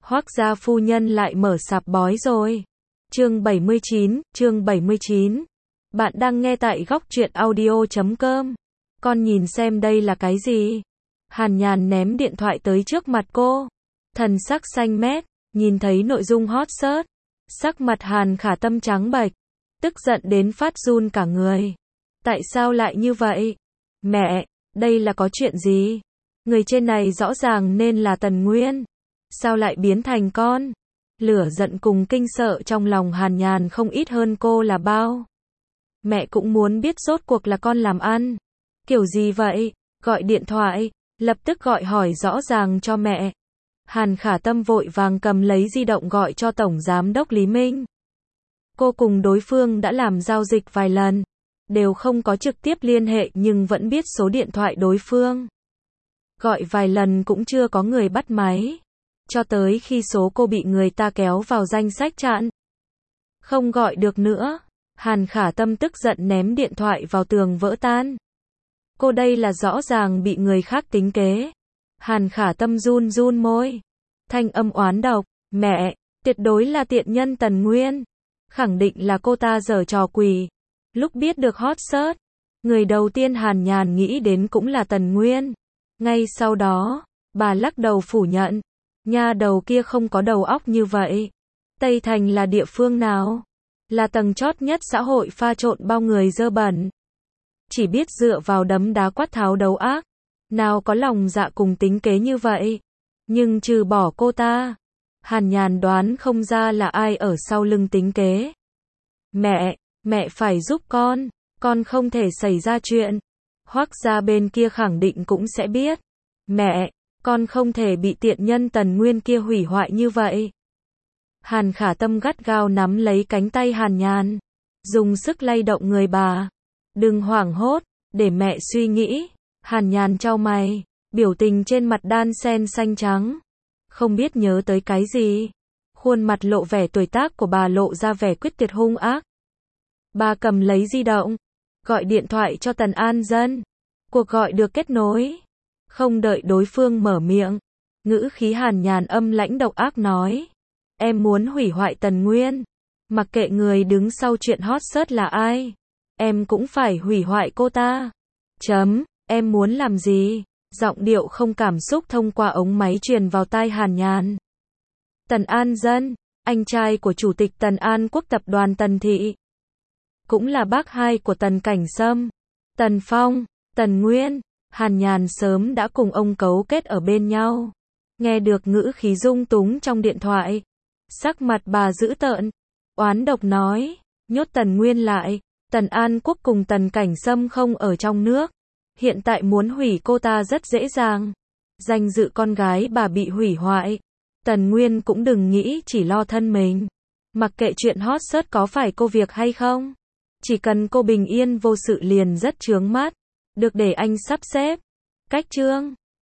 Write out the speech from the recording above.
Hoác gia phu nhân lại mở sạp bói rồi. Chương 79. Bạn đang nghe tại góc truyện audio.com. Con nhìn xem đây là cái gì? Hàn Nhàn ném điện thoại tới trước mặt cô. Thần sắc xanh mét, nhìn thấy nội dung hot search. Sắc mặt Hàn Khả Tâm trắng bệch, tức giận đến phát run cả người. Tại sao lại như vậy? Mẹ, đây là có chuyện gì? Người trên này rõ ràng nên là Tần Nguyên. Sao lại biến thành con? Lửa giận cùng kinh sợ trong lòng Hàn Nhàn không ít hơn cô là bao. Mẹ cũng muốn biết rốt cuộc là con làm ăn. Kiểu gì vậy? Gọi điện thoại, lập tức gọi hỏi rõ ràng cho mẹ. Hàn Khả Tâm vội vàng cầm lấy di động gọi cho Tổng Giám đốc Lý Minh. Cô cùng đối phương đã làm giao dịch vài lần, đều không có trực tiếp liên hệ nhưng vẫn biết số điện thoại đối phương. Gọi vài lần cũng chưa có người bắt máy. Cho tới khi số cô bị người ta kéo vào danh sách chặn. Không gọi được nữa. Hàn Khả Tâm tức giận ném điện thoại vào tường vỡ tan. Cô đây là rõ ràng bị người khác tính kế. Hàn Khả Tâm run run môi. Thanh âm oán độc. Mẹ, tuyệt đối là tiện nhân Tần Nguyên. Khẳng định là cô ta giở trò quỷ. Lúc biết được hot search, người đầu tiên Hàn Nhàn nghĩ đến cũng là Tần Nguyên. Ngay sau đó, bà lắc đầu phủ nhận. Nha đầu kia không có đầu óc như vậy. Tây Thành là địa phương nào? Là tầng chót nhất xã hội pha trộn bao người dơ bẩn. Chỉ biết dựa vào đấm đá quát tháo đấu ác. Nào có lòng dạ cùng tính kế như vậy. Nhưng trừ bỏ cô ta, Hàn Nhàn đoán không ra là ai ở sau lưng tính kế. Mẹ phải giúp con không thể xảy ra chuyện. Hoác gia bên kia khẳng định cũng sẽ biết. Mẹ, con không thể bị tiện nhân Tần Nguyên kia hủy hoại như vậy. Hàn Khả Tâm gắt gao nắm lấy cánh tay Hàn Nhàn, dùng sức lay động người bà. Đừng hoảng hốt, để mẹ suy nghĩ. Hàn Nhàn chau mày, biểu tình trên mặt đan xen xanh trắng. Không biết nhớ tới cái gì. Khuôn mặt lộ vẻ tuổi tác của bà lộ ra vẻ quyết tuyệt hung ác. Bà cầm lấy di động, gọi điện thoại cho Tần An Dân. Cuộc gọi được kết nối. Không đợi đối phương mở miệng, ngữ khí Hàn Nhàn âm lãnh độc ác nói. Em muốn hủy hoại Tần Nguyên. Mặc kệ người đứng sau chuyện hot search là ai, em cũng phải hủy hoại cô ta. Em muốn làm gì? Giọng điệu không cảm xúc thông qua ống máy truyền vào tai Hàn Nhàn. Tần An Dân, anh trai của Chủ tịch Tần An Quốc tập đoàn Tần Thị. Cũng là bác hai của Tần Cảnh Sâm, Tần Phong, Tần Nguyên. Hàn Nhàn sớm đã cùng ông cấu kết ở bên nhau. Nghe được ngữ khí dung túng trong điện thoại, sắc mặt bà dữ tợn, oán độc nói, nhốt Tần Nguyên lại. Tần An Quốc cùng Tần Cảnh Sâm không ở trong nước. Hiện tại muốn hủy cô ta rất dễ dàng. Danh dự con gái bà bị hủy hoại. Tần Nguyên cũng đừng nghĩ chỉ lo thân mình. Mặc kệ chuyện hot search có phải cô việc hay không. Chỉ cần cô bình yên vô sự liền rất chướng mắt. Được để anh sắp xếp. Cách chương